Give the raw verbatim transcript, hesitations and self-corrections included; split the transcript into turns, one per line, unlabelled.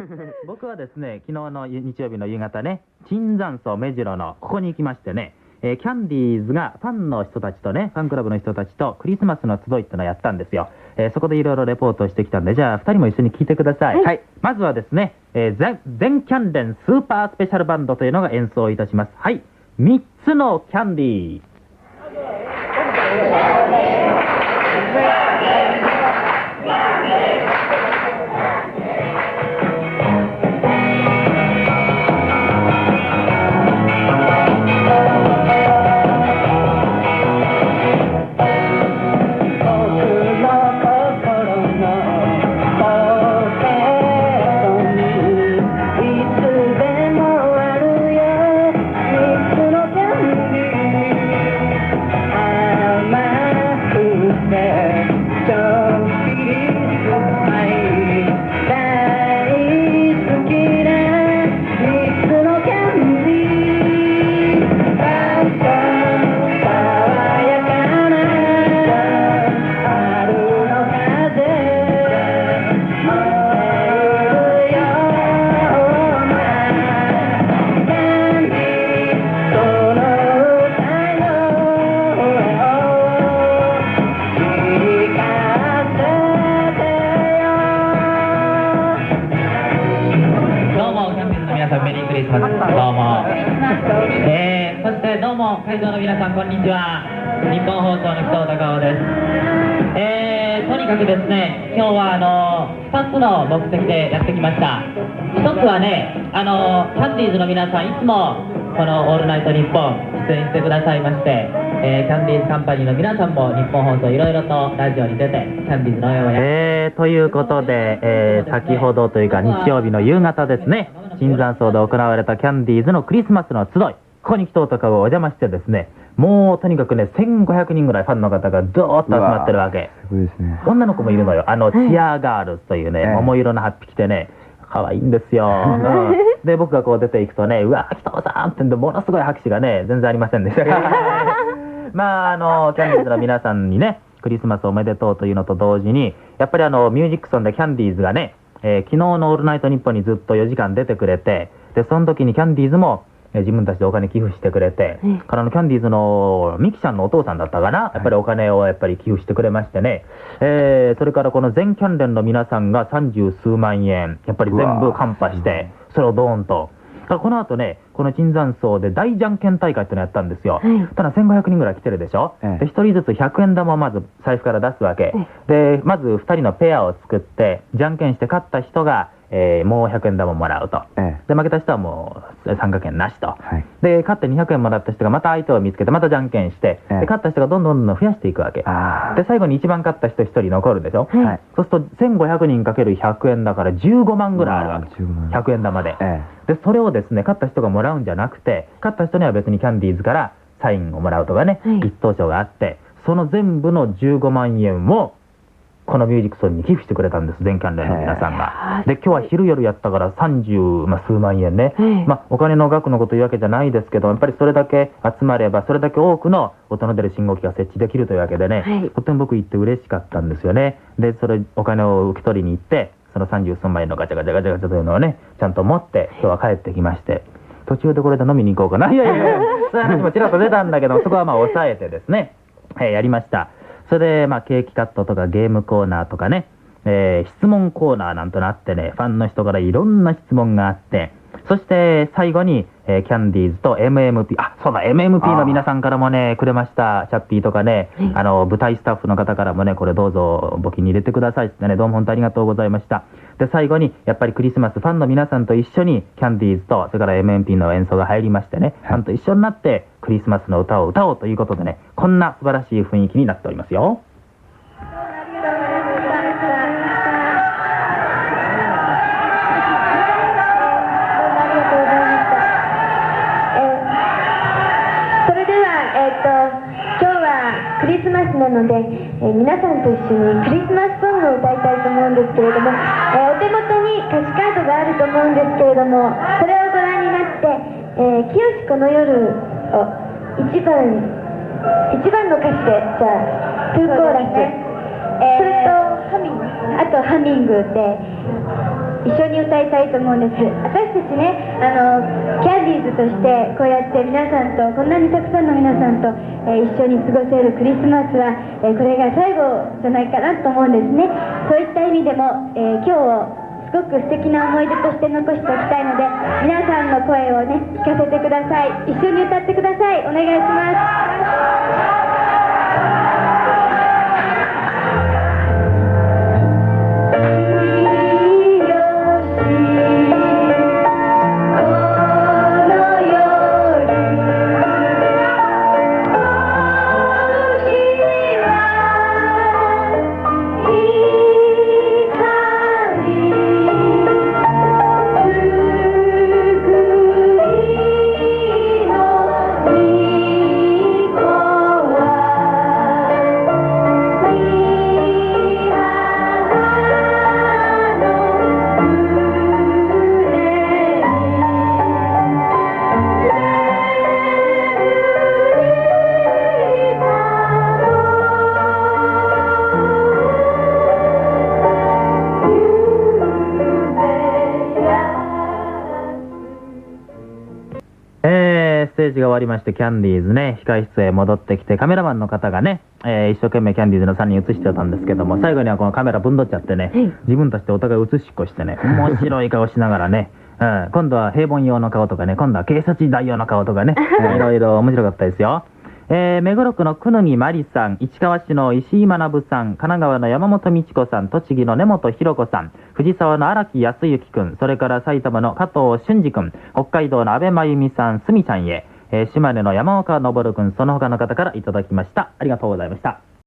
僕はですね、昨日の日曜日の夕方ね、椿山荘目白のここに行きましてね、えー、キャンディーズがファンの人たちとね、ファンクラブの人たちとクリスマスの集いってのをやったんですよ。えー、そこでいろいろレポートをしてきたんで、じゃあふたりも一緒に聞いてください。はい。まずはですね、えー、全キャンデンスーパースペシャルバンドというのが演奏いたします。はい。みっつのキャンディー。メリークリスマス。どうも、えー、そしてどうも会場の皆さんこんにちは。日本放送の紀藤孝夫です。えー、とにかくですね、今日はあのふたつの目的でやってきました。ひとつはね、あのキャンディーズの皆さんいつもこの「オールナイトニッポン」出演してくださいまして、えー、キャンディーズカンパニーの皆さんも日本放送いろいろとラジオに出てキャンディーズの応援をやえー、ということで、えー、先ほどというか日曜日の夕方ですね、椿山荘で行われたキャンディーズのクリスマスの集い、ここに紀藤孝夫がお邪魔してですね、もうとにかくねせんごひゃくにんぐらいファンの方がドーッと集まってるわけ。
すごいですね。
女の子もいるのよ。あのチアガールズというね、桃色のハッピー着てね、可愛いんですよ、うん、で僕がこう出ていくとね、うわ紀藤さんってんでものすごい拍手がね全然ありませんでしたけどまああのキャンディーズの皆さんにねクリスマスおめでとうというのと同時に、やっぱりあのミュージックソンでキャンディーズがね、えー、昨日の「オールナイトニッポン」にずっとよじかん出てくれて、でその時にキャンディーズも自分たちでお金寄付してくれて、うん、からのキャンディーズのミキちゃんのお父さんだったかな、やっぱりお金をやっぱり寄付してくれましてね、えー、それからこの全キャン連の皆さんが三十数万円やっぱり全部カンパしてそれをドーンと。この後ね、この椿山荘で大じゃんけん大会ってのやったんですよ、はい、ただせんごひゃくにんぐらい来てるでしょ、ええ、でひとりずつひゃくえん玉をまず財布から出すわけ、ええ、でまずふたりのペアを作ってじゃんけんして勝った人がえー、もうひゃくえん玉もらうと、ええ、で負けた人はもう参加券なしと、はい、で勝ってにひゃくえんもらった人がまた相手を見つけてまたじゃんけんして、ええ、で勝った人がどんどんどんどん増やしていくわけで、最後に一番勝った人ひとり残るでしょ、はい、そうするとせんごひゃくにんかけるひゃくえんだからじゅうごまんぐらいあるわけ、ひゃくえん玉で、ええ、でそれをですね勝った人がもらうんじゃなくて、勝った人には別にキャンディーズからサインをもらうとかね、はい、一等賞があって、その全部のじゅうごまんえんをこのミュージックソンに寄付してくれたんです、全キャン連の皆さんが。で今日は昼夜やったから三十、まあ、数万円ね、まあ、お金の額のこと言うわけじゃないですけど、やっぱりそれだけ集まればそれだけ多くの音の出る信号機が設置できるというわけでね、はい、とても僕行って嬉しかったんですよね。でそれお金を受け取りに行って、その三十数万円のガチャガチャガチャガチャというのをねちゃんと持って今日は帰ってきまして、途中でこれで飲みに行こうかな、いやいやいやそういう話もちらっと出たんだけどそこはまあ抑えてですね、えー、やりました。それでまあケーキカットとかゲームコーナーとかね、えー、質問コーナーなんとなってね、ファンの人からいろんな質問があって、そして最後に、えー、キャンディーズと エムエムピー、 あ、そうだ エムエムピー の皆さんからもねくれました。チャッピーとかね、あの舞台スタッフの方からもね、これどうぞ募金に入れてくださいってね、どうも本当ありがとうございました。で最後にやっぱりクリスマスファンの皆さんと一緒にキャンディーズとそれから エムエムピー の演奏が入りましてね、ファンと一緒になってクリスマスの歌を歌おうということでね、こんな素晴らしい雰囲気になっておりますよ。
クリスマスなので、えー、皆さんと一緒にクリスマスソングを歌いたいと思うんですけれども、えー、お手元に歌詞カードがあると思うんですけれども、それをご覧になって「えー、清この夜」をいちばんいちばんの歌詞で、じゃあにコーラス、それとハミング、あとハミングで、えー、それでは、えー、といちばんの歌詞を歌いたいと思います。えー、 一緒に歌いたいと思うんです。私たちね、あのキャンディーズとしてこうやって皆さんと、こんなにたくさんの皆さんと、えー一緒に過ごせるクリスマスは、えーこれが最後じゃないかなと思うんですね。そういった意味でも、えー今日をすごく素敵な思い出として残しておきたいので、皆さんの声をね聞かせてください。一緒に歌ってください。お願いします。
えーステージが終わりまして、キャンディーズね、控室へ戻ってきて、カメラマンの方がね、えー一生懸命キャンディーズのさんにん映してたんですけども、最後にはこのカメラぶんどっちゃってね、自分たちでお互い映しっこしてね、面白い顔しながらね、うん、今度は平凡用の顔とかね、今度は警察時代用の顔とかね、いろいろ面白かったですよ。えー目黒区の久野木真理さん、市川市の石井学さん、神奈川の山本美智子さん、栃木の根本博子さん、藤沢の荒木康之くん、それから埼玉の加藤俊二くん、北海道の安倍真由美さん、すみちゃんへ、えー島根の山岡昇くん、その他の方からいただきました。ありがとうございました。